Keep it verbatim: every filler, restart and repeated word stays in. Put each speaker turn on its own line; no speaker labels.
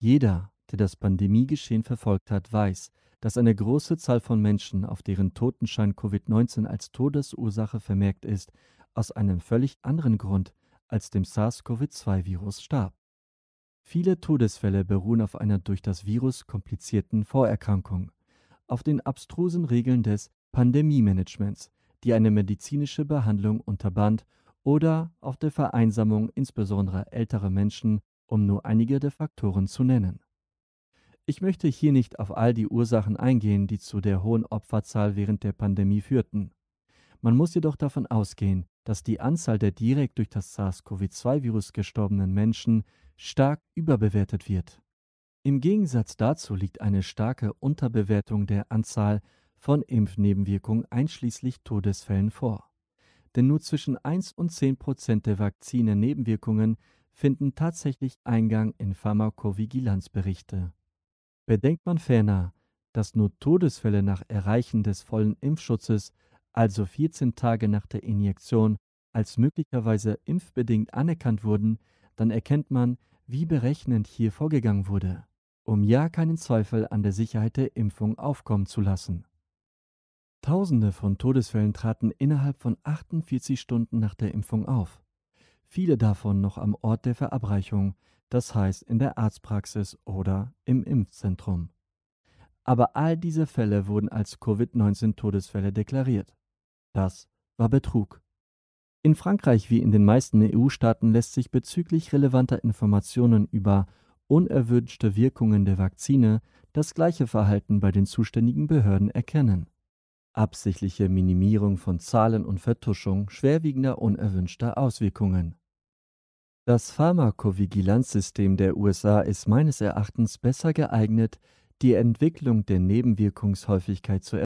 Jeder, der das Pandemiegeschehen verfolgt hat, weiß, dass eine große Zahl von Menschen, auf deren Totenschein Covid neunzehn als Todesursache vermerkt ist, aus einem völlig anderen Grund als dem SARS-CoV zwei Virus starb. Viele Todesfälle beruhen auf einer durch das Virus komplizierten Vorerkrankung, auf den abstrusen Regeln des Pandemie-Managements, die eine medizinische Behandlung unterband, oder auf der Vereinsamung insbesondere älterer Menschen, um nur einige der Faktoren zu nennen. Ich möchte hier nicht auf all die Ursachen eingehen, die zu der hohen Opferzahl während der Pandemie führten. Man muss jedoch davon ausgehen, dass die Anzahl der direkt durch das SARS-CoV zwei Virus gestorbenen Menschen stark überbewertet wird. Im Gegensatz dazu liegt eine starke Unterbewertung der Anzahl von Impfnebenwirkungen einschließlich Todesfällen vor. Denn nur zwischen eins und zehn Prozent der Vakzine-Nebenwirkungen finden tatsächlich Eingang in Pharmakovigilanzberichte. Bedenkt man ferner, dass nur Todesfälle nach Erreichen des vollen Impfschutzes, also vierzehn Tage nach der Injektion, als möglicherweise impfbedingt anerkannt wurden, dann erkennt man, wie berechnend hier vorgegangen wurde, um ja keinen Zweifel an der Sicherheit der Impfung aufkommen zu lassen. Tausende von Todesfällen traten innerhalb von achtundvierzig Stunden nach der Impfung auf. Viele davon noch am Ort der Verabreichung, das heißt in der Arztpraxis oder im Impfzentrum. Aber all diese Fälle wurden als Covid neunzehn Todesfälle deklariert. Das war Betrug. In Frankreich wie in den meisten E U-Staaten lässt sich bezüglich relevanter Informationen über unerwünschte Wirkungen der Vakzine das gleiche Verhalten bei den zuständigen Behörden erkennen. Absichtliche Minimierung von Zahlen und Vertuschung schwerwiegender unerwünschter Auswirkungen. Das Pharmakovigilanzsystem der U S A ist meines Erachtens besser geeignet, die Entwicklung der Nebenwirkungshäufigkeit zu